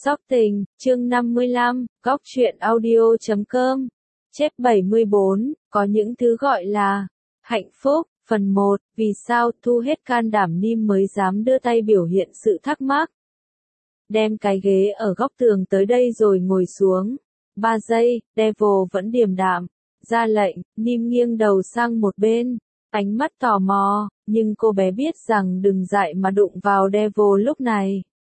Sóc Tình, chương 55, Góc truyện audio.com. Chép 74, có những thứ gọi là hạnh phúc. Phần 1, vì sao thu hết can đảm Nim mới dám đưa tay biểu hiện sự thắc mắc. Đem cái ghế ở góc tường tới đây rồi ngồi xuống. 3 giây, Devil vẫn điềm đạm. Ra lệnh, Nim nghiêng đầu sang một bên. Ánh mắt tò mò, nhưng cô bé biết rằng đừng dại mà đụng vào Devil lúc này.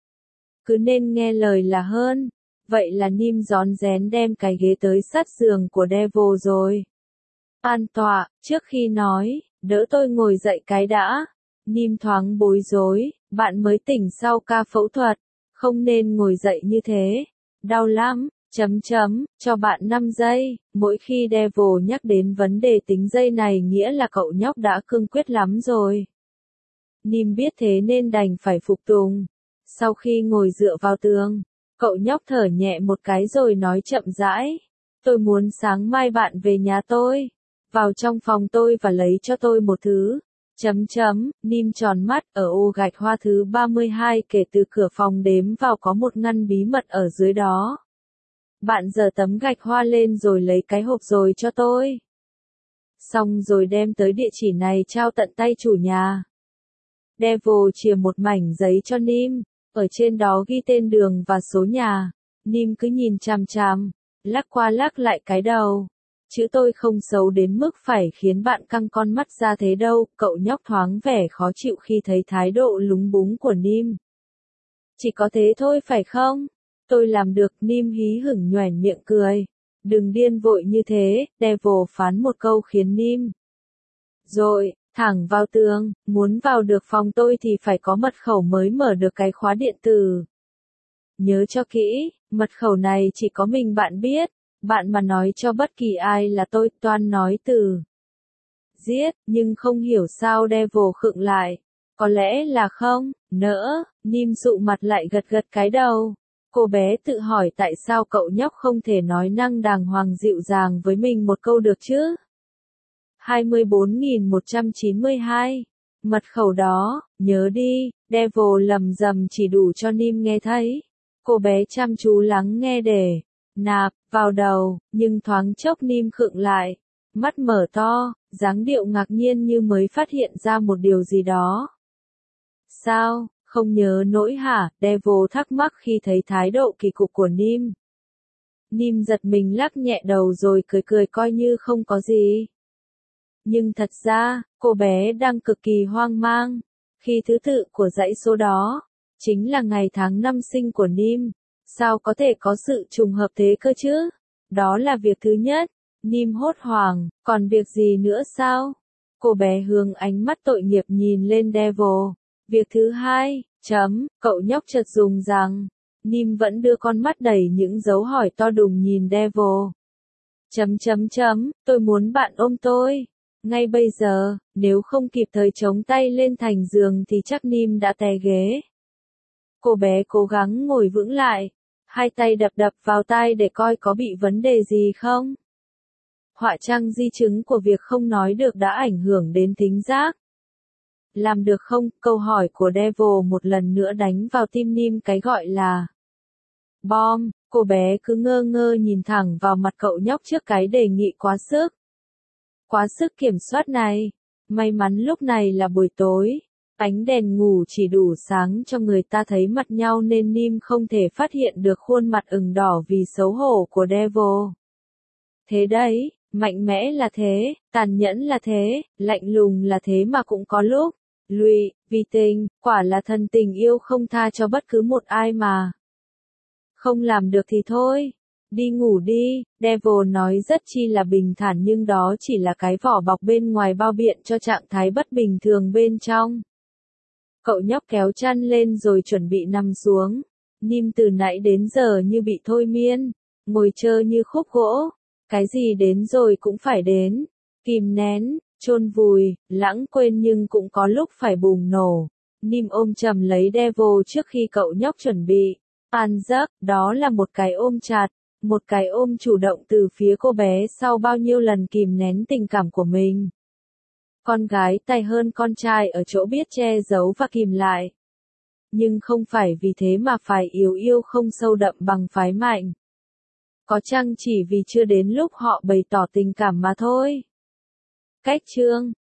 Cứ nên nghe lời là hơn. Vậy là Nim rón rén đem cái ghế tới sát giường của Devil rồi. An tọa, trước khi nói, đỡ tôi ngồi dậy cái đã. Nim thoáng bối rối, bạn mới tỉnh sau ca phẫu thuật, không nên ngồi dậy như thế. Đau lắm, cho bạn 5 giây. Mỗi khi Devil nhắc đến vấn đề tính giây này nghĩa là cậu nhóc đã cương quyết lắm rồi. Nim biết thế nên đành phải phục tùng. Sau khi ngồi dựa vào tường, cậu nhóc thở nhẹ một cái rồi nói chậm rãi. Tôi muốn sáng mai bạn về nhà tôi, vào trong phòng tôi và lấy cho tôi một thứ. Nim tròn mắt, ở ô gạch hoa thứ 32 kể từ cửa phòng đếm vào có một ngăn bí mật ở dưới đó. Bạn giở tấm gạch hoa lên rồi lấy cái hộp rồi cho tôi. Xong rồi đem tới địa chỉ này trao tận tay chủ nhà. Devil chìa một mảnh giấy cho Nim, ở trên đó ghi tên đường và số nhà. Nim cứ nhìn chằm chằm, lắc qua lắc lại cái đầu. Chữ tôi không xấu đến mức phải khiến bạn căng con mắt ra thế đâu. Cậu nhóc thoáng vẻ khó chịu khi thấy thái độ lúng búng của Nim. Chỉ có thế thôi phải không? Tôi làm được. Nim hí hửng nhoẻn miệng cười. Đừng điên vội như thế. Devil phán một câu khiến Nim rồi thẳng vào tường. Muốn vào được phòng tôi thì phải có mật khẩu mới mở được cái khóa điện tử. Nhớ cho kỹ, mật khẩu này chỉ có mình bạn biết. Bạn mà nói cho bất kỳ ai là tôi toan nói từ giết, nhưng không hiểu sao Devil khựng lại. Có lẽ là không, nỡ. Nim dụ mặt lại gật gật cái đầu. Cô bé tự hỏi tại sao cậu nhóc không thể nói năng đàng hoàng dịu dàng với mình một câu được chứ. 24.192. Mật khẩu đó, nhớ đi. Devil lầm rầm chỉ đủ cho Nim nghe thấy. Cô bé chăm chú lắng nghe để nạp vào đầu, nhưng thoáng chốc Nim khựng lại, mắt mở to, dáng điệu ngạc nhiên như mới phát hiện ra một điều gì đó. Sao, không nhớ nổi hả? Devil thắc mắc khi thấy thái độ kỳ cục của Nim. Nim giật mình lắc nhẹ đầu rồi cười cười coi như không có gì. Nhưng thật ra, cô bé đang cực kỳ hoang mang, khi thứ tự của dãy số đó chính là ngày tháng năm sinh của Nim. Sao có thể có sự trùng hợp thế cơ chứ? Đó là việc thứ nhất. Nim hốt hoảng, còn việc gì nữa sao? Cô bé hướng ánh mắt tội nghiệp nhìn lên Devil. Việc thứ hai, cậu nhóc chợt dùng rằng. Nim vẫn đưa con mắt đầy những dấu hỏi to đùng nhìn Devil. Tôi muốn bạn ôm tôi. Ngay bây giờ, nếu không kịp thời chống tay lên thành giường thì chắc Nim đã té ghế. Cô bé cố gắng ngồi vững lại, hai tay đập đập vào tai để coi có bị vấn đề gì không. Họa trang di chứng của việc không nói được đã ảnh hưởng đến thính giác. Làm được không? Câu hỏi của Devil một lần nữa đánh vào tim Nim cái gọi là bom. Cô bé cứ ngơ ngơ nhìn thẳng vào mặt cậu nhóc trước cái đề nghị quá sức kiểm soát này. May mắn lúc này là buổi tối. Ánh đèn ngủ chỉ đủ sáng cho người ta thấy mặt nhau nên Nim không thể phát hiện được khuôn mặt ửng đỏ vì xấu hổ của Devil. Thế đấy, mạnh mẽ là thế, tàn nhẫn là thế, lạnh lùng là thế mà cũng có lúc lụy, vì tình, quả là thần tình yêu không tha cho bất cứ một ai mà. Không làm được thì thôi, đi ngủ đi. Devil nói rất chi là bình thản nhưng đó chỉ là cái vỏ bọc bên ngoài bao biện cho trạng thái bất bình thường bên trong. Cậu nhóc kéo chăn lên rồi chuẩn bị nằm xuống. Nim từ nãy đến giờ như bị thôi miên, ngồi chơ như khúc gỗ. Cái gì đến rồi cũng phải đến. Kìm nén, chôn vùi, lãng quên nhưng cũng có lúc phải bùng nổ. Nim ôm chầm lấy Devil trước khi cậu nhóc chuẩn bị an giấc. Đó là một cái ôm chặt, một cái ôm chủ động từ phía cô bé sau bao nhiêu lần kìm nén tình cảm của mình. Con gái tài hơn con trai ở chỗ biết che giấu và kìm lại. nhưng không phải vì thế mà phái yếu yêu không sâu đậm bằng phái mạnh. Có chăng chỉ vì chưa đến lúc họ bày tỏ tình cảm mà thôi. Cách chương